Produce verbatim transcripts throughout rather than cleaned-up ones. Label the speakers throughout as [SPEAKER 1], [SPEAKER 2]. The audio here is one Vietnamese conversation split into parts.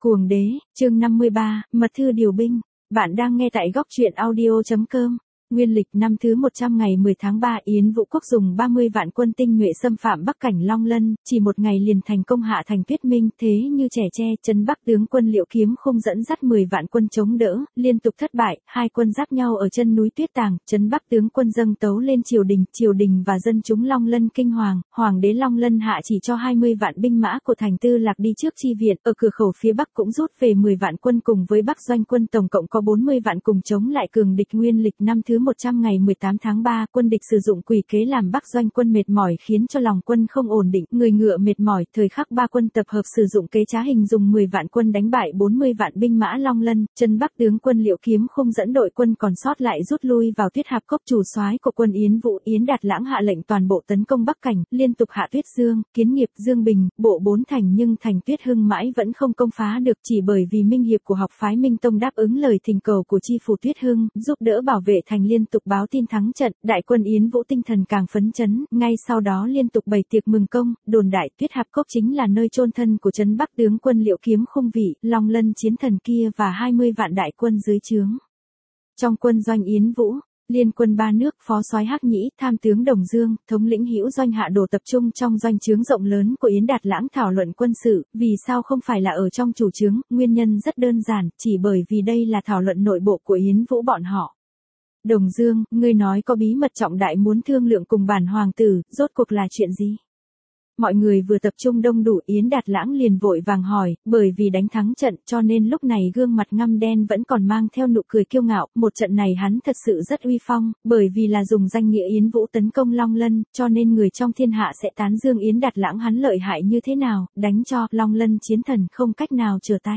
[SPEAKER 1] Cuồng đế, chương năm mươi ba, mật thư điều binh. Bạn đang nghe tại góc truyện audio.com. Nguyên lịch năm thứ một trăm ngày mười tháng ba, Yến Vũ Quốc dùng ba mươi vạn quân tinh nhuệ xâm phạm Bắc cảnh Long Lân, chỉ một ngày liền thành công hạ thành Tuyết Minh, thế như trẻ tre, trấn Bắc tướng quân Liệu Kiếm Khung dẫn dắt mười vạn quân chống đỡ, liên tục thất bại, hai quân giáp nhau ở chân núi Tuyết Tàng, trấn Bắc tướng quân dâng tấu lên triều đình, triều đình và dân chúng Long Lân kinh hoàng, hoàng đế Long Lân hạ chỉ cho hai mươi vạn binh mã của thành Tư Lạc đi trước chi viện, ở cửa khẩu phía Bắc cũng rút về mười vạn quân cùng với Bắc doanh quân tổng cộng có bốn mươi vạn cùng chống lại cường địch. Nguyên lịch năm thứ một trăm ngày mười tám tháng ba, quân địch sử dụng quỷ kế làm Bắc doanh quân mệt mỏi khiến cho lòng quân không ổn định, người ngựa mệt mỏi, thời khắc ba quân tập hợp sử dụng kế trá hình dùng mười vạn quân đánh bại bốn mươi vạn binh mã Long Lân, chân Bắc tướng quân Liệu Kiếm Khung dẫn đội quân còn sót lại rút lui vào Tuyết Hạp Cốc. Chủ soái của quân Yến Vũ Yến Đạt Lãng hạ lệnh toàn bộ tấn công Bắc cảnh, liên tục hạ Tuyết Dương, Kiến Nghiệp, Dương Bình, bộ bốn thành nhưng thành Tuyết Hưng mãi vẫn không công phá được, chỉ bởi vì minh hiệp của học phái Minh Tông đáp ứng lời thỉnh cầu của chi phủ Tuyết Hưng, giúp đỡ bảo vệ thành, liên tục báo tin thắng trận, đại quân Yến Vũ tinh thần càng phấn chấn, ngay sau đó liên tục bày tiệc mừng công, đồn đại Tuyết Hạp Cốc chính là nơi chôn thân của trấn Bắc tướng quân Liệu Kiếm Khung vị, Long Lân chiến thần kia và hai mươi vạn đại quân dưới trướng. Trong quân doanh Yến Vũ, liên quân ba nước, phó soái Hắc Nhĩ, tham tướng Đồng Dương, thống lĩnh Hữu doanh Hạ Đồ tập trung trong doanh trướng rộng lớn của Yến Đạt Lãng thảo luận quân sự, vì sao không phải là ở trong chủ trướng, nguyên nhân rất đơn giản, chỉ bởi vì đây là thảo luận nội bộ của Yến Vũ bọn họ. Đồng Dương, ngươi nói có bí mật trọng đại muốn thương lượng cùng bản hoàng tử, rốt cuộc là chuyện gì? Mọi người vừa tập trung đông đủ, Yến Đạt Lãng liền vội vàng hỏi, bởi vì đánh thắng trận cho nên lúc này gương mặt ngăm đen vẫn còn mang theo nụ cười kiêu ngạo, một trận này hắn thật sự rất uy phong, bởi vì là dùng danh nghĩa Yến Vũ tấn công Long Lân, cho nên người trong thiên hạ sẽ tán dương Yến Đạt Lãng hắn lợi hại như thế nào, đánh cho Long Lân chiến thần không cách nào trở tay.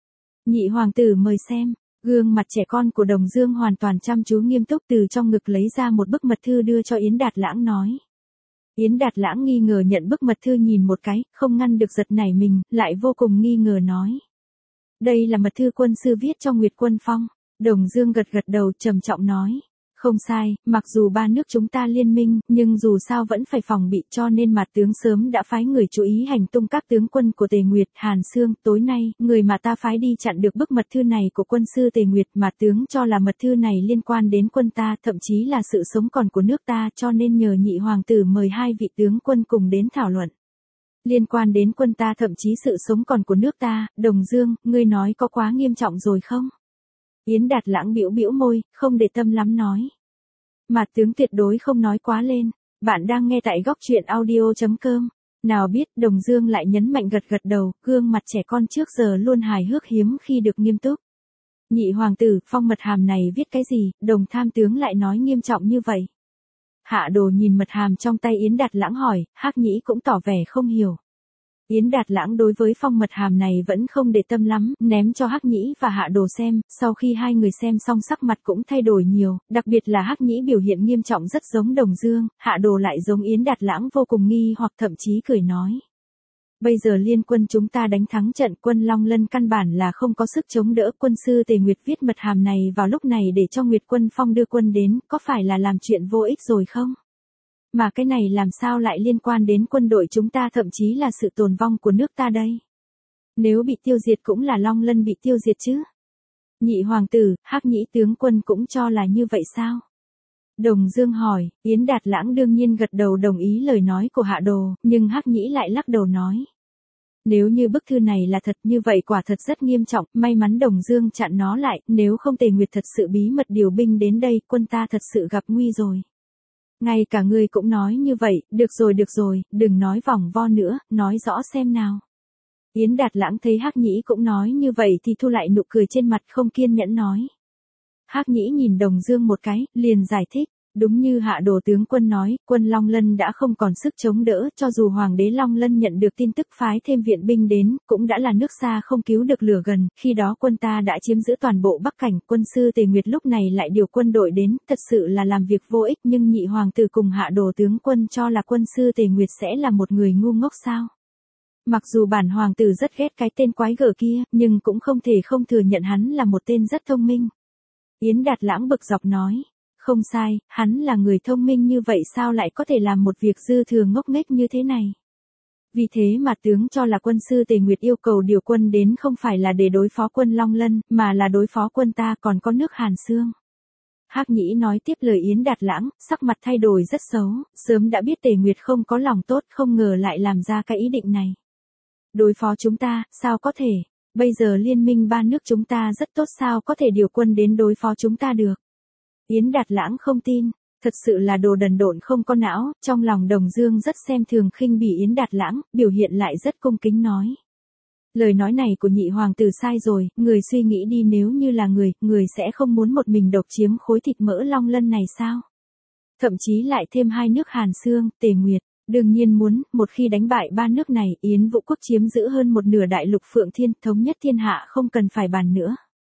[SPEAKER 1] Nhị hoàng tử mời xem. Gương mặt trẻ con của Đồng Dương hoàn toàn chăm chú nghiêm túc, từ trong ngực lấy ra một bức mật thư đưa cho Yến Đạt Lãng nói. Yến Đạt Lãng nghi ngờ nhận bức mật thư nhìn một cái, không ngăn được giật nảy mình, lại vô cùng nghi ngờ nói. Đây là mật thư quân sư viết cho Nguyệt Quân Phong. Đồng Dương gật gật đầu trầm trọng nói. Không sai, mặc dù ba nước chúng ta liên minh, nhưng dù sao vẫn phải phòng bị, cho nên Mạt tướng sớm đã phái người chú ý hành tung các tướng quân của Tề Nguyệt, Hàn Xương. Tối nay, người mà ta phái đi chặn được bức mật thư này của quân sư Tề Nguyệt, Mạt tướng cho là mật thư này liên quan đến quân ta, thậm chí là sự sống còn của nước ta, cho nên nhờ nhị hoàng tử mời hai vị tướng quân cùng đến thảo luận. Liên quan đến quân ta, thậm chí sự sống còn của nước ta, Đồng Dương, ngươi nói có quá nghiêm trọng rồi không? Yến Đạt Lãng bĩu bĩu môi, không để tâm lắm nói. Mạt tướng tuyệt đối không nói quá lên. Bạn đang nghe tại góc truyện audio.com. Nào biết, Đồng Dương lại nhấn mạnh gật gật đầu, gương mặt trẻ con trước giờ luôn hài hước hiếm khi được nghiêm túc. Nhị hoàng tử, phong mật hàm này viết cái gì, Đồng tham tướng lại nói nghiêm trọng như vậy? Hạ Đồ nhìn mật hàm trong tay Yến Đạt Lãng hỏi, Hắc Nhĩ cũng tỏ vẻ không hiểu. Yến Đạt Lãng đối với phong mật hàm này vẫn không để tâm lắm, ném cho Hắc Nhĩ và Hạ Đồ xem, sau khi hai người xem xong sắc mặt cũng thay đổi nhiều, đặc biệt là Hắc Nhĩ biểu hiện nghiêm trọng rất giống Đồng Dương, Hạ Đồ lại giống Yến Đạt Lãng vô cùng nghi hoặc thậm chí cười nói. Bây giờ liên quân chúng ta đánh thắng trận, quân Long Lân căn bản là không có sức chống đỡ, quân sư Tề Nguyệt viết mật hàm này vào lúc này để cho Nguyệt Quân Phong đưa quân đến, có phải là làm chuyện vô ích rồi không? Mà cái này làm sao lại liên quan đến quân đội chúng ta, thậm chí là sự tồn vong của nước ta đây? Nếu bị tiêu diệt cũng là Long Lân bị tiêu diệt chứ? Nhị hoàng tử, Hắc Nhĩ tướng quân cũng cho là như vậy sao? Đồng Dương hỏi, Yến Đạt Lãng đương nhiên gật đầu đồng ý lời nói của Hạ Đồ, nhưng Hắc Nhĩ lại lắc đầu nói. Nếu như bức thư này là thật như vậy quả thật rất nghiêm trọng, may mắn Đồng Dương chặn nó lại, nếu không Tề Nguyệt thật sự bí mật điều binh đến đây, quân ta thật sự gặp nguy rồi. Ngay cả ngươi cũng nói như vậy, được rồi được rồi, đừng nói vòng vo nữa, nói rõ xem nào. Yến Đạt Lãng thấy Hắc Nhĩ cũng nói như vậy thì thu lại nụ cười trên mặt, không kiên nhẫn nói. Hắc Nhĩ nhìn Đồng Dương một cái, liền giải thích. Đúng như Hạ Đồ tướng quân nói, quân Long Lân đã không còn sức chống đỡ, cho dù hoàng đế Long Lân nhận được tin tức phái thêm viện binh đến, cũng đã là nước xa không cứu được lửa gần, khi đó quân ta đã chiếm giữ toàn bộ Bắc cảnh, quân sư Tề Nguyệt lúc này lại điều quân đội đến, thật sự là làm việc vô ích, nhưng nhị hoàng tử cùng Hạ Đồ tướng quân cho là quân sư Tề Nguyệt sẽ là một người ngu ngốc sao? Mặc dù bản hoàng tử rất ghét cái tên quái gở kia, nhưng cũng không thể không thừa nhận hắn là một tên rất thông minh. Yến Đạt Lãng bực dọc nói. Không sai, hắn là người thông minh như vậy sao lại có thể làm một việc dư thừa ngốc nghếch như thế này. Vì thế mà tướng cho là quân sư Tề Nguyệt yêu cầu điều quân đến không phải là để đối phó quân Long Lân, mà là đối phó quân ta còn có nước Hàn Xương. Hắc Nhĩ nói tiếp lời Yến Đạt Lãng, sắc mặt thay đổi rất xấu, sớm đã biết Tề Nguyệt không có lòng tốt, không ngờ lại làm ra cái ý định này. Đối phó chúng ta, sao có thể, bây giờ liên minh ba nước chúng ta rất tốt, sao có thể điều quân đến đối phó chúng ta được. Yến Đạt Lãng không tin, thật sự là đồ đần độn không có não, trong lòng Đồng Dương rất xem thường khinh bỉ Yến Đạt Lãng, biểu hiện lại rất cung kính nói. Lời nói này của nhị hoàng tử sai rồi, người suy nghĩ đi, nếu như là người, người sẽ không muốn một mình độc chiếm khối thịt mỡ Long Lân này sao? Thậm chí lại thêm hai nước Hàn Xương, Tề Nguyệt, đương nhiên muốn, một khi đánh bại ba nước này, Yến Vũ quốc chiếm giữ hơn một nửa đại lục Phượng Thiên, thống nhất thiên hạ không cần phải bàn nữa.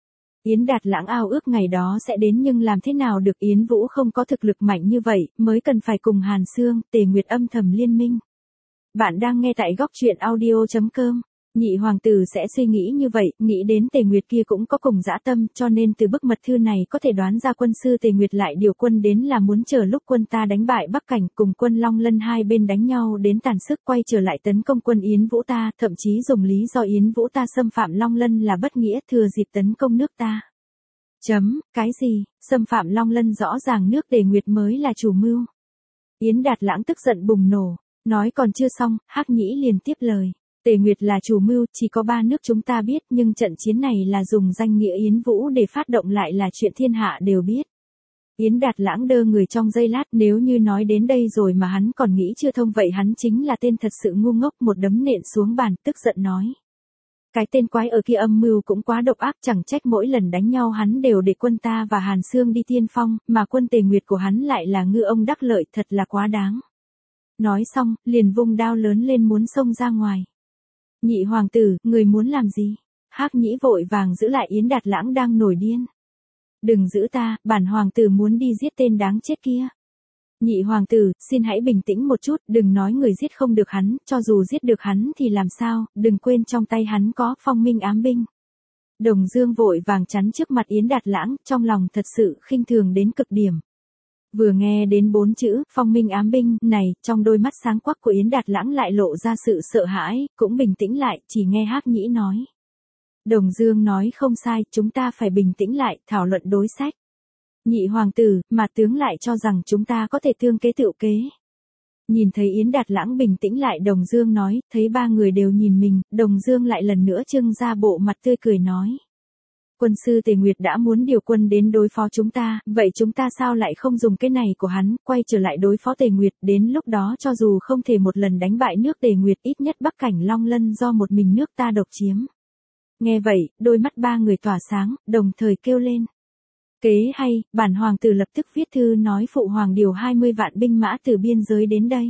[SPEAKER 1] Yến Đạt Lãng ao ước ngày đó sẽ đến, nhưng làm thế nào được, Yến Vũ không có thực lực mạnh như vậy, mới cần phải cùng Hàn Xương, Tề Nguyệt âm thầm liên minh. Bạn đang nghe tại góc truyện audio chấm com. Nhị hoàng tử sẽ suy nghĩ như vậy, nghĩ đến Tề Nguyệt kia cũng có cùng dã tâm, cho nên từ bức mật thư này có thể đoán ra quân sư Tề Nguyệt lại điều quân đến là muốn chờ lúc quân ta đánh bại Bắc Cảnh, cùng quân Long Lân hai bên đánh nhau đến tàn sức, quay trở lại tấn công quân Yến Vũ ta, thậm chí dùng lý do Yến Vũ ta xâm phạm Long Lân là bất nghĩa, thừa dịp tấn công nước ta. Chấm, cái gì, xâm phạm Long Lân, rõ ràng nước Tề Nguyệt mới là chủ mưu. Yến Đạt Lãng tức giận bùng nổ, nói còn chưa xong, Hắc Nhĩ liền tiếp lời. Tề Nguyệt là chủ mưu, chỉ có ba nước chúng ta biết, nhưng trận chiến này là dùng danh nghĩa Yến Vũ để phát động lại là chuyện thiên hạ đều biết. Yến Đạt Lãng đơ người trong giây lát, nếu như nói đến đây rồi mà hắn còn nghĩ chưa thông vậy hắn chính là tên thật sự ngu ngốc, một đấm nện xuống bàn, tức giận nói. Cái tên quái ở kia âm mưu cũng quá độc ác, chẳng trách mỗi lần đánh nhau hắn đều để quân ta và Hàn Xương đi tiên phong, mà quân Tề Nguyệt của hắn lại là ngư ông đắc lợi, thật là quá đáng. Nói xong, liền vung đao lớn lên muốn xông ra ngoài. Nhị hoàng tử, người muốn làm gì? Hắc Nhĩ vội vàng giữ lại Yến Đạt Lãng đang nổi điên. Đừng giữ ta, bản hoàng tử muốn đi giết tên đáng chết kia. Nhị hoàng tử, xin hãy bình tĩnh một chút, đừng nói người giết không được hắn, cho dù giết được hắn thì làm sao, đừng quên trong tay hắn có phong minh ám binh. Đồng Dương vội vàng chắn trước mặt Yến Đạt Lãng, trong lòng thật sự khinh thường đến cực điểm. Vừa nghe đến bốn chữ, phong minh ám binh, này, trong đôi mắt sáng quắc của Yến Đạt Lãng lại lộ ra sự sợ hãi, cũng bình tĩnh lại, chỉ nghe Hắc Nhĩ nói. Đồng Dương nói không sai, chúng ta phải bình tĩnh lại, thảo luận đối sách. Nhị hoàng tử, mà tướng lại cho rằng chúng ta có thể tương kế tựu kế. Nhìn thấy Yến Đạt Lãng bình tĩnh lại, Đồng Dương nói, thấy ba người đều nhìn mình, Đồng Dương lại lần nữa trưng ra bộ mặt tươi cười nói. Quân sư Tề Nguyệt đã muốn điều quân đến đối phó chúng ta, vậy chúng ta sao lại không dùng cái này của hắn, quay trở lại đối phó Tề Nguyệt, đến lúc đó cho dù không thể một lần đánh bại nước Tề Nguyệt, ít nhất Bắc Cảnh Long Lân do một mình nước ta độc chiếm. Nghe vậy, đôi mắt ba người tỏa sáng, đồng thời kêu lên. Kế hay, bản hoàng tử lập tức viết thư nói phụ hoàng điều hai mươi vạn binh mã từ biên giới đến đây.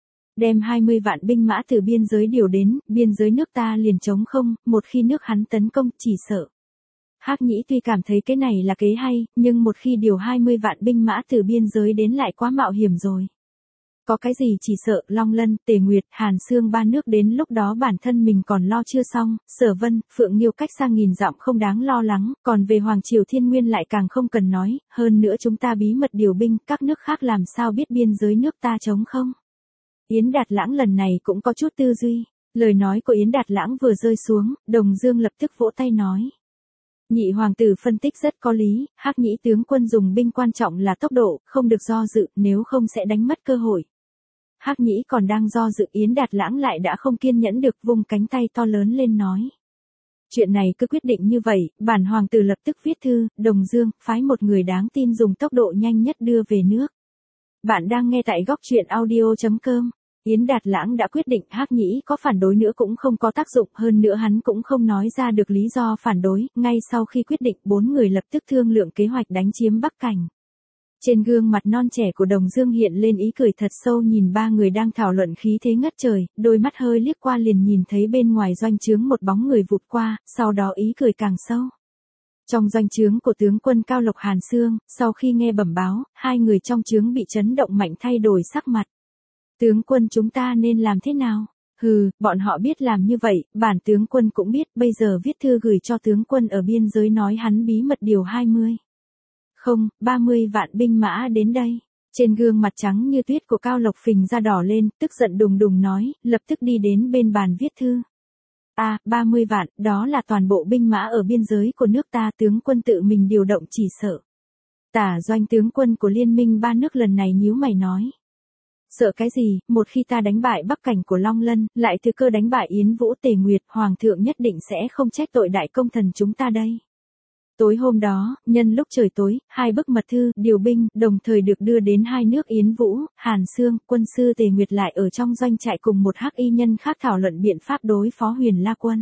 [SPEAKER 1] Đem hai mươi vạn binh mã từ biên giới điều đến, biên giới nước ta liền trống không, một khi nước hắn tấn công, chỉ sợ. Hắc Nhĩ tuy cảm thấy cái này là kế hay, nhưng một khi điều hai mươi vạn binh mã từ biên giới đến lại quá mạo hiểm rồi. Có cái gì chỉ sợ, Long Lân, Tề Nguyệt, Hàn Xương ba nước đến lúc đó bản thân mình còn lo chưa xong, Sở Vân, Phượng Nghiêu cách xa nghìn dặm không đáng lo lắng, còn về Hoàng Triều Thiên Nguyên lại càng không cần nói, hơn nữa chúng ta bí mật điều binh, các nước khác làm sao biết biên giới nước ta trống không? Yến Đạt Lãng lần này cũng có chút tư duy, lời nói của Yến Đạt Lãng vừa rơi xuống, Đồng Dương lập tức vỗ tay nói. Nhị hoàng tử phân tích rất có lý, Hắc Nhĩ tướng quân dùng binh quan trọng là tốc độ, không được do dự, nếu không sẽ đánh mất cơ hội. Hắc Nhĩ còn đang do dự, Yến Đạt Lãng lại đã không kiên nhẫn được, vung cánh tay to lớn lên nói. Chuyện này cứ quyết định như vậy, bản hoàng tử lập tức viết thư, Đồng Dương, phái một người đáng tin dùng tốc độ nhanh nhất đưa về nước. Bạn đang nghe tại góc truyện audio chấm com. Yến Đạt Lãng đã quyết định, Hắc Nhĩ có phản đối nữa cũng không có tác dụng, hơn nữa hắn cũng không nói ra được lý do phản đối, ngay sau khi quyết định, bốn người lập tức thương lượng kế hoạch đánh chiếm Bắc Cảnh. Trên gương mặt non trẻ của Đồng Dương hiện lên ý cười thật sâu, nhìn ba người đang thảo luận khí thế ngất trời, đôi mắt hơi liếc qua liền nhìn thấy bên ngoài doanh trướng một bóng người vụt qua, sau đó ý cười càng sâu. Trong doanh trướng của tướng quân Cao Lộc Hàn Xương, sau khi nghe bẩm báo, hai người trong trướng bị chấn động mạnh thay đổi sắc mặt. Tướng quân, chúng ta nên làm thế nào? Hừ, bọn họ biết làm như vậy, bản tướng quân cũng biết, bây giờ viết thư gửi cho tướng quân ở biên giới nói hắn bí mật điều hai mươi. Không, ba mươi vạn binh mã đến đây. Trên gương mặt trắng như tuyết của Cao Lộc phình ra đỏ lên, tức giận đùng đùng nói, lập tức đi đến bên bàn viết thư. À, ba mươi vạn, đó là toàn bộ binh mã ở biên giới của nước ta, tướng quân tự mình điều động chỉ sợ. Tả doanh tướng quân của liên minh ba nước lần này nhíu mày nói. Sợ cái gì, một khi ta đánh bại Bắc Cảnh của Long Lân, lại thừa cơ đánh bại Yến Vũ Tề Nguyệt, Hoàng thượng nhất định sẽ không trách tội đại công thần chúng ta đây. Tối hôm đó, nhân lúc trời tối, hai bức mật thư, điều binh, đồng thời được đưa đến hai nước Yến Vũ, Hàn Xương, quân sư Tề Nguyệt lại ở trong doanh trại cùng một hắc y nhân khác thảo luận biện pháp đối phó Huyền La quân.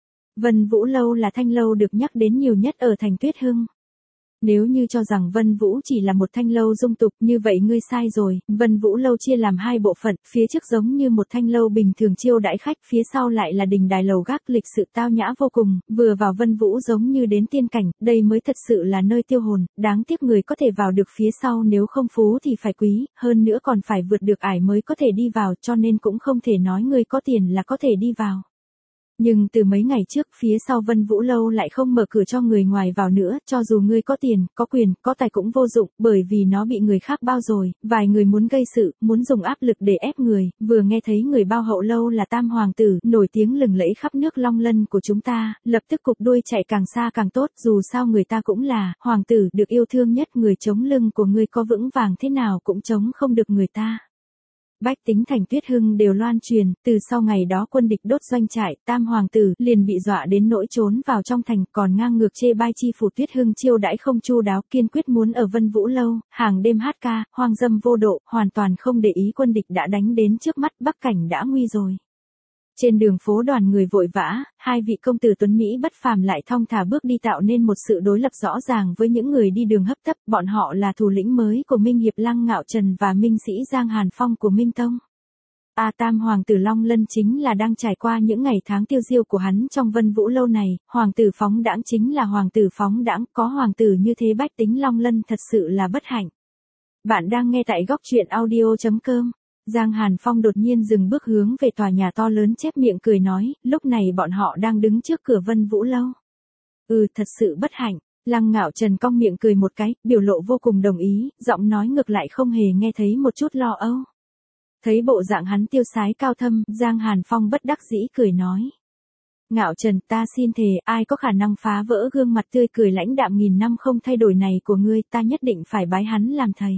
[SPEAKER 1] Vân Vũ Lâu là thanh lâu được nhắc đến nhiều nhất ở thành Tuyết Hưng. Nếu như cho rằng Vân Vũ chỉ là một thanh lâu dung tục, như vậy ngươi sai rồi. Vân Vũ Lâu chia làm hai bộ phận, phía trước giống như một thanh lâu bình thường chiêu đãi khách, phía sau lại là đình đài lầu gác lịch sự tao nhã vô cùng. Vừa vào Vân Vũ giống như đến tiên cảnh, đây mới thật sự là nơi tiêu hồn. Đáng tiếc người có thể vào được phía sau, nếu không phú thì phải quý, hơn nữa còn phải vượt được ải mới có thể đi vào, cho nên cũng không thể nói người có tiền là có thể đi vào. Nhưng từ mấy ngày trước, phía sau Vân Vũ Lâu lại không mở cửa cho người ngoài vào nữa, cho dù ngươi có tiền, có quyền, có tài cũng vô dụng, bởi vì nó bị người khác bao rồi, vài người muốn gây sự, muốn dùng áp lực để ép người, vừa nghe thấy người bao hậu lâu là Tam Hoàng tử, nổi tiếng lừng lẫy khắp nước Long Lân của chúng ta, lập tức cục đuôi chạy càng xa càng tốt, dù sao người ta cũng là, Hoàng tử, được yêu thương nhất, người chống lưng của ngươi có vững vàng thế nào cũng chống không được người ta. Bách tính thành Tuyết Hưng đều loan truyền, từ sau ngày đó quân địch đốt doanh trại, Tam Hoàng tử liền bị dọa đến nỗi trốn vào trong thành, còn ngang ngược chê bai chi phủ Tuyết Hưng chiêu đãi không chu đáo, kiên quyết muốn ở Vân Vũ Lâu, hàng đêm hát ca, hoang dâm vô độ, hoàn toàn không để ý quân địch đã đánh đến trước mắt, Bắc Cảnh đã nguy rồi. Trên đường phố đoàn người vội vã, hai vị công tử tuấn Mỹ bất phàm lại thong thả bước đi tạo nên một sự đối lập rõ ràng với những người đi đường hấp tấp, bọn họ là thủ lĩnh mới của Minh Hiệp Lăng Ngạo Trần và Minh Sĩ Giang Hàn Phong của Minh Tông. A Tam Hoàng tử Long Lân chính là đang trải qua những ngày tháng tiêu diêu của hắn trong Vân Vũ Lâu này, Hoàng tử phóng đãng chính là Hoàng tử phóng đãng, có Hoàng tử như thế bách tính Long Lân thật sự là bất hạnh. Bạn đang nghe tại góc truyện audio chấm com. Giang Hàn Phong đột nhiên dừng bước hướng về tòa nhà to lớn chép miệng cười nói, lúc này bọn họ đang đứng trước cửa Vân Vũ Lâu. Ừ, thật sự bất hạnh. Lăng Ngạo Trần cong miệng cười một cái, biểu lộ vô cùng đồng ý, giọng nói ngược lại không hề nghe thấy một chút lo âu. Thấy bộ dạng hắn tiêu sái cao thâm, Giang Hàn Phong bất đắc dĩ cười nói. Ngạo Trần, ta xin thề, ai có khả năng phá vỡ gương mặt tươi cười lãnh đạm nghìn năm không thay đổi này của ngươi, ta nhất định phải bái hắn làm thầy.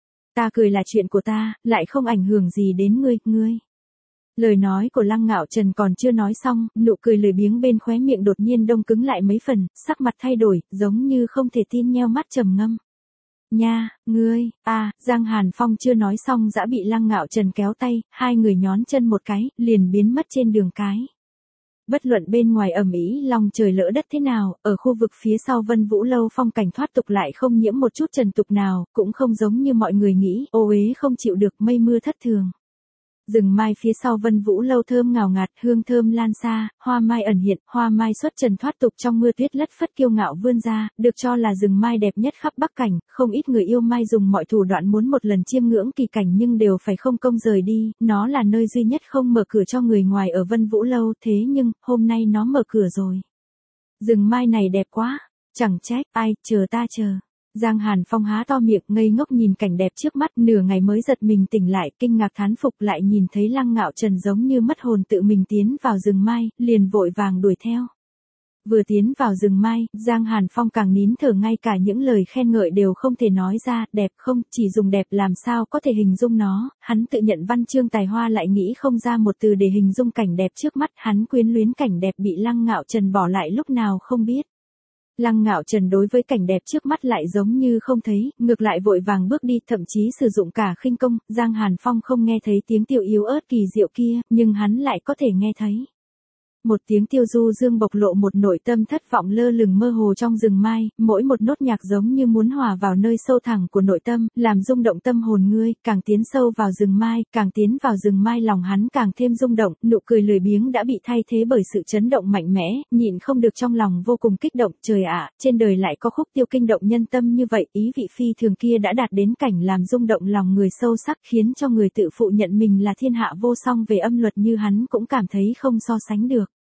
[SPEAKER 1] Ta cười là chuyện của ta, lại không ảnh hưởng gì đến ngươi, ngươi. Lời nói của Lăng Ngạo Trần còn chưa nói xong, nụ cười lười biếng bên khóe miệng đột nhiên đông cứng lại mấy phần, sắc mặt thay đổi, giống như không thể tin nheo mắt trầm ngâm. Nha, ngươi, à, Giang Hàn Phong chưa nói xong đã bị Lăng Ngạo Trần kéo tay, hai người nhón chân một cái, liền biến mất trên đường cái. Bất luận bên ngoài ầm ĩ lòng trời lỡ đất thế nào, ở khu vực phía sau Vân Vũ Lâu phong cảnh thoát tục lại không nhiễm một chút trần tục nào, cũng không giống như mọi người nghĩ, ô uế không chịu được mây mưa thất thường. Rừng mai phía sau Vân Vũ Lâu thơm ngào ngạt, hương thơm lan xa, hoa mai ẩn hiện, hoa mai xuất trần thoát tục trong mưa tuyết lất phất kiêu ngạo vươn ra, được cho là rừng mai đẹp nhất khắp Bắc Cảnh, không ít người yêu mai dùng mọi thủ đoạn muốn một lần chiêm ngưỡng kỳ cảnh nhưng đều phải không công rời đi, nó là nơi duy nhất không mở cửa cho người ngoài ở Vân Vũ Lâu, thế nhưng, hôm nay nó mở cửa rồi. Rừng mai này đẹp quá, chẳng trách, ai, chờ ta chờ. Giang Hàn Phong há to miệng ngây ngốc nhìn cảnh đẹp trước mắt, nửa ngày mới giật mình tỉnh lại, kinh ngạc thán phục lại nhìn thấy Lăng Ngạo Trần giống như mất hồn tự mình tiến vào rừng mai, liền vội vàng đuổi theo. Vừa tiến vào rừng mai, Giang Hàn Phong càng nín thở, ngay cả những lời khen ngợi đều không thể nói ra, đẹp không, chỉ dùng đẹp làm sao có thể hình dung nó, hắn tự nhận văn chương tài hoa lại nghĩ không ra một từ để hình dung cảnh đẹp trước mắt, hắn quyến luyến cảnh đẹp bị Lăng Ngạo Trần bỏ lại lúc nào không biết. Lăng Ngạo Trần đối với cảnh đẹp trước mắt lại giống như không thấy, ngược lại vội vàng bước đi, thậm chí sử dụng cả khinh công, Giang Hàn Phong không nghe thấy tiếng tiêu yếu ớt kỳ diệu kia, nhưng hắn lại có thể nghe thấy. Một tiếng tiêu du dương bộc lộ một nội tâm thất vọng lơ lửng mơ hồ trong rừng mai, mỗi một nốt nhạc giống như muốn hòa vào nơi sâu thẳm của nội tâm, làm rung động tâm hồn ngươi, càng tiến sâu vào rừng mai, càng tiến vào rừng mai lòng hắn càng thêm rung động, nụ cười lười biếng đã bị thay thế bởi sự chấn động mạnh mẽ, nhịn không được trong lòng vô cùng kích động, trời ạ, trên đời lại có khúc tiêu kinh động nhân tâm như vậy, ý vị phi thường kia đã đạt đến cảnh làm rung động lòng người sâu sắc, khiến cho người tự phụ nhận mình là thiên hạ vô song về âm luật như hắn cũng cảm thấy không so sánh được.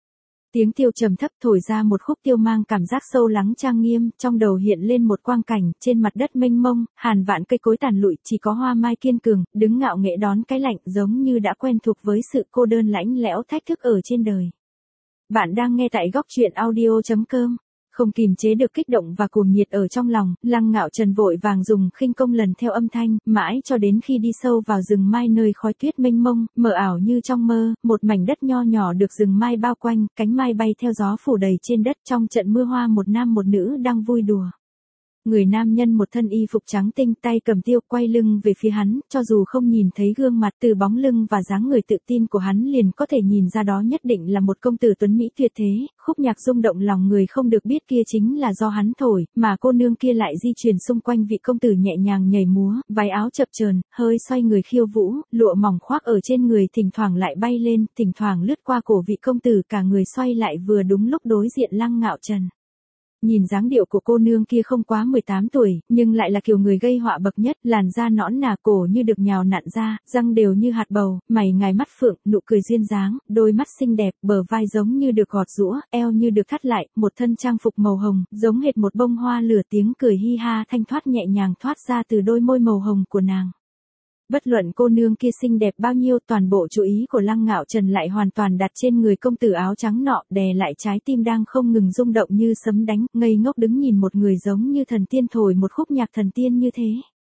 [SPEAKER 1] Tiếng tiêu trầm thấp thổi ra một khúc tiêu mang cảm giác sâu lắng trang nghiêm, trong đầu hiện lên một quang cảnh, trên mặt đất mênh mông, hàn vạn cây cối tàn lụi, chỉ có hoa mai kiên cường, đứng ngạo nghễ đón cái lạnh, giống như đã quen thuộc với sự cô đơn lãnh lẽo thách thức ở trên đời. Bạn đang nghe tại góc truyện audio chấm com. Không kìm chế được kích động và cuồng nhiệt ở trong lòng, Lăng Ngạo Trần vội vàng dùng khinh công lần theo âm thanh, mãi cho đến khi đi sâu vào rừng mai nơi khói tuyết mênh mông, mờ ảo như trong mơ, một mảnh đất nho nhỏ được rừng mai bao quanh, cánh mai bay theo gió phủ đầy trên đất, trong trận mưa hoa một nam một nữ đang vui đùa. Người nam nhân một thân y phục trắng tinh, tay cầm tiêu, quay lưng về phía hắn, cho dù không nhìn thấy gương mặt, từ bóng lưng và dáng người tự tin của hắn liền có thể nhìn ra đó nhất định là một công tử tuấn mỹ tuyệt thế. Khúc nhạc rung động lòng người không được biết kia chính là do hắn thổi, mà cô nương kia lại di chuyển xung quanh vị công tử nhẹ nhàng nhảy múa, váy áo chập chờn, hơi xoay người khiêu vũ, lụa mỏng khoác ở trên người thỉnh thoảng lại bay lên, thỉnh thoảng lướt qua cổ vị công tử, cả người xoay lại vừa đúng lúc đối diện Lăng Ngạo Trần. Nhìn dáng điệu của cô nương kia không quá mười tám tuổi, nhưng lại là kiểu người gây họa bậc nhất, làn da nõn nà, cổ như được nhào nặn ra, răng đều như hạt bầu, mày ngài mắt phượng, nụ cười duyên dáng, đôi mắt xinh đẹp, bờ vai giống như được gọt giũa, eo như được thắt lại, một thân trang phục màu hồng, giống hệt một bông hoa lửa, tiếng cười hi ha thanh thoát nhẹ nhàng thoát ra từ đôi môi màu hồng của nàng. Bất luận cô nương kia xinh đẹp bao nhiêu, toàn bộ chú ý của Lăng Ngạo Trần lại hoàn toàn đặt trên người công tử áo trắng nọ, đè lại trái tim đang không ngừng rung động như sấm đánh, ngây ngốc đứng nhìn một người giống như thần tiên thổi một khúc nhạc thần tiên như thế.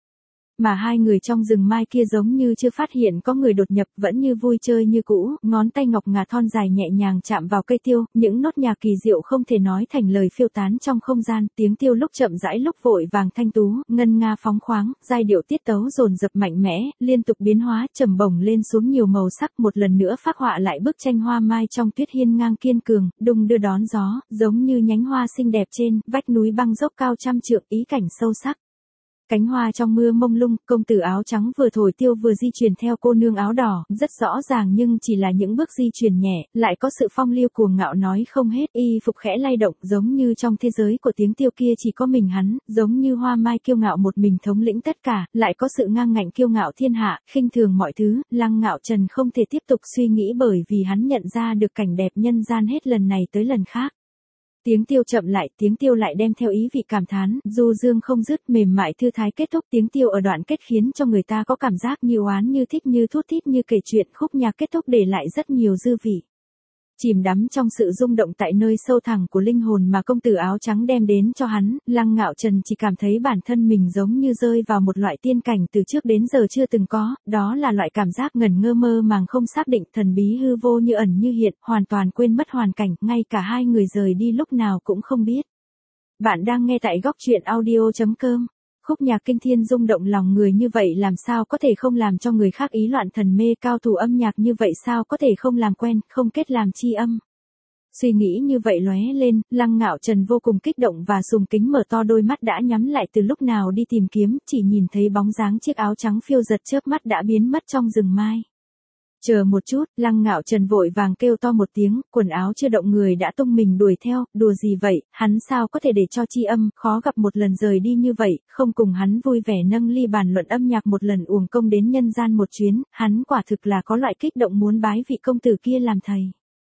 [SPEAKER 1] Mà hai người trong rừng mai kia giống như chưa phát hiện có người đột nhập, vẫn như vui chơi như cũ, ngón tay ngọc ngà thon dài nhẹ nhàng chạm vào cây tiêu, những nốt nhạc kỳ diệu không thể nói thành lời phiêu tán trong không gian, tiếng tiêu lúc chậm rãi lúc vội vàng thanh tú, ngân nga phóng khoáng, giai điệu tiết tấu dồn dập mạnh mẽ, liên tục biến hóa, trầm bổng lên xuống nhiều màu sắc, một lần nữa phác họa lại bức tranh hoa mai trong tuyết hiên ngang kiên cường, đung đưa đón gió, giống như nhánh hoa xinh đẹp trên vách núi băng dốc cao trăm trượng, ý cảnh sâu sắc. Cánh hoa trong mưa mông lung, công tử áo trắng vừa thổi tiêu vừa di chuyển theo cô nương áo đỏ, rất rõ ràng nhưng chỉ là những bước di chuyển nhẹ, lại có sự phong lưu cuồng ngạo nói không hết, y phục khẽ lay động, giống như trong thế giới của tiếng tiêu kia chỉ có mình hắn, giống như hoa mai kiêu ngạo một mình thống lĩnh tất cả, lại có sự ngang ngạnh kiêu ngạo thiên hạ, khinh thường mọi thứ. Lăng Ngạo Trần không thể tiếp tục suy nghĩ bởi vì hắn nhận ra được cảnh đẹp nhân gian hết lần này tới lần khác. Tiếng tiêu chậm lại, tiếng tiêu lại đem theo ý vị cảm thán, du dương không dứt, mềm mại thư thái kết thúc, tiếng tiêu ở đoạn kết khiến cho người ta có cảm giác như oán như thích như thút thít như kể chuyện, khúc nhạc kết thúc để lại rất nhiều dư vị. Chìm đắm trong sự rung động tại nơi sâu thẳm của linh hồn mà công tử áo trắng đem đến cho hắn, Lăng Ngạo Trần chỉ cảm thấy bản thân mình giống như rơi vào một loại tiên cảnh từ trước đến giờ chưa từng có, đó là loại cảm giác ngẩn ngơ mơ màng không xác định, thần bí hư vô như ẩn như hiện, hoàn toàn quên mất hoàn cảnh, ngay cả hai người rời đi lúc nào cũng không biết. Bạn đang nghe tại góc truyện audio chấm com. Khúc nhạc kinh thiên rung động lòng người như vậy làm sao có thể không làm cho người khác ý loạn thần mê, cao thủ âm nhạc như vậy sao có thể không làm quen, không kết làm chi âm. Suy nghĩ như vậy lóe lên, Lăng Ngạo Trần vô cùng kích động và sùng kính mở to đôi mắt đã nhắm lại từ lúc nào đi tìm kiếm, chỉ nhìn thấy bóng dáng chiếc áo trắng phiêu giật chớp mắt đã biến mất trong rừng mai. Chờ một chút, Lăng Ngạo Trần vội vàng kêu to một tiếng, quần áo chưa động người đã tung mình đuổi theo, đùa gì vậy, hắn sao có thể để cho chi âm, khó gặp một lần rời đi như vậy, không cùng hắn vui vẻ nâng ly bàn luận âm nhạc một lần uổng công đến nhân gian một chuyến, hắn quả thực là có loại kích động muốn bái vị công tử kia làm thầy.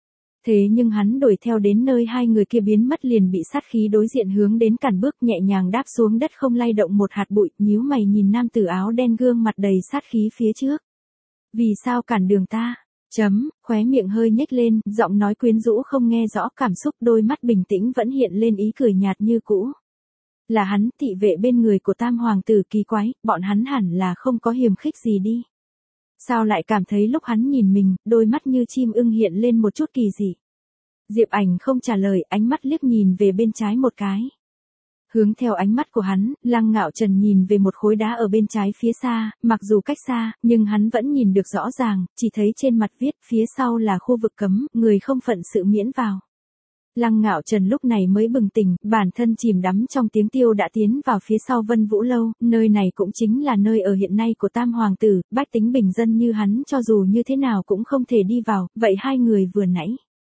[SPEAKER 1] Thế nhưng hắn đuổi theo đến nơi hai người kia biến mất liền bị sát khí đối diện hướng đến cản bước, nhẹ nhàng đáp xuống đất không lay động một hạt bụi, nhíu mày nhìn nam tử áo đen gương mặt đầy sát khí phía trước. Vì sao cản đường ta? Chấm, khóe miệng hơi nhếch lên, giọng nói quyến rũ không nghe rõ cảm xúc, đôi mắt bình tĩnh vẫn hiện lên ý cười nhạt như cũ. Là hắn, thị vệ bên người của tam hoàng tử, kỳ quái, bọn hắn hẳn là không có hiềm khích gì đi. Sao lại cảm thấy lúc hắn nhìn mình, đôi mắt như chim ưng hiện lên một chút kỳ dị. Diệp Ảnh không trả lời, ánh mắt liếc nhìn về bên trái một cái. Hướng theo ánh mắt của hắn, Lăng Ngạo Trần nhìn về một khối đá ở bên trái phía xa, mặc dù cách xa, nhưng hắn vẫn nhìn được rõ ràng, chỉ thấy trên mặt viết phía sau là khu vực cấm, người không phận sự miễn vào. Lăng Ngạo Trần lúc này mới bừng tỉnh, bản thân chìm đắm trong tiếng tiêu đã tiến vào phía sau Vân Vũ Lâu, nơi này cũng chính là nơi ở hiện nay của tam hoàng tử, bách tính bình dân như hắn cho dù như thế nào cũng không thể đi vào, vậy hai người vừa nãy.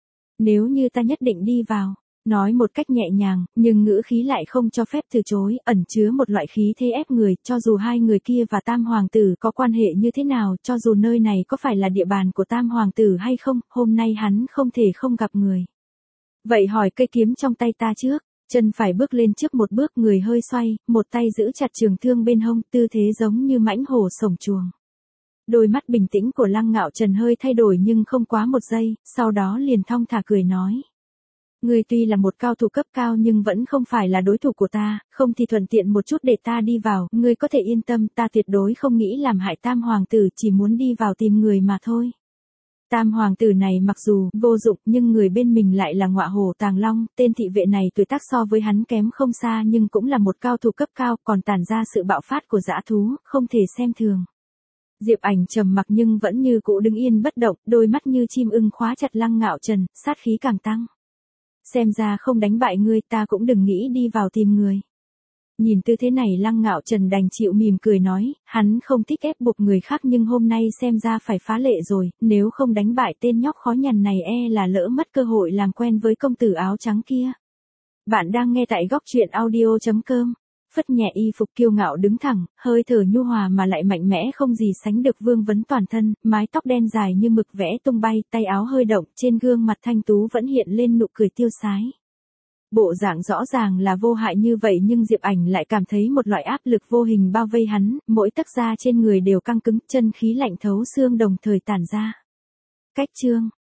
[SPEAKER 1] Nếu như ta nhất định đi vào. Nói một cách nhẹ nhàng, nhưng ngữ khí lại không cho phép từ chối, ẩn chứa một loại khí thế ép người, cho dù hai người kia và tam hoàng tử có quan hệ như thế nào, cho dù nơi này có phải là địa bàn của tam hoàng tử hay không, hôm nay hắn không thể không gặp người. Vậy hỏi cây kiếm trong tay ta trước, chân phải bước lên trước một bước, người hơi xoay, một tay giữ chặt trường thương bên hông, tư thế giống như mãnh hổ sổng chuồng. Đôi mắt bình tĩnh của Lăng Ngạo Trần hơi thay đổi nhưng không quá một giây, sau đó liền thong thả cười nói. Ngươi tuy là một cao thủ cấp cao nhưng vẫn không phải là đối thủ của ta, không thì thuận tiện một chút để ta đi vào, ngươi có thể yên tâm, ta tuyệt đối không nghĩ làm hại Tam Hoàng tử, chỉ muốn đi vào tìm người mà thôi. Tam Hoàng tử này mặc dù vô dụng nhưng người bên mình lại là Ngọa Hổ Tàng Long, tên thị vệ này tuổi tác so với hắn kém không xa nhưng cũng là một cao thủ cấp cao, còn tản ra sự bạo phát của dã thú, không thể xem thường. Diệp Ảnh trầm mặc nhưng vẫn như cũ đứng yên bất động, đôi mắt như chim ưng khóa chặt Lăng Ngạo Trần, sát khí càng tăng. Xem ra không đánh bại ngươi, ta cũng đừng nghĩ đi vào tìm người. Nhìn tư thế này Lăng Ngạo Trần đành chịu mỉm cười nói, hắn không thích ép buộc người khác nhưng hôm nay xem ra phải phá lệ rồi, nếu không đánh bại tên nhóc khó nhằn này e là lỡ mất cơ hội làm quen với công tử áo trắng kia. Bạn đang nghe tại góc truyện audio chấm com. Phất nhẹ y phục kiêu ngạo đứng thẳng, hơi thở nhu hòa mà lại mạnh mẽ không gì sánh được, vương vấn toàn thân, mái tóc đen dài như mực vẽ tung bay, tay áo hơi động, trên gương mặt thanh tú vẫn hiện lên nụ cười tiêu sái. Bộ dạng rõ ràng là vô hại như vậy nhưng Diệp Ảnh lại cảm thấy một loại áp lực vô hình bao vây hắn, mỗi tấc da trên người đều căng cứng, chân khí lạnh thấu xương đồng thời tản ra. Cách chương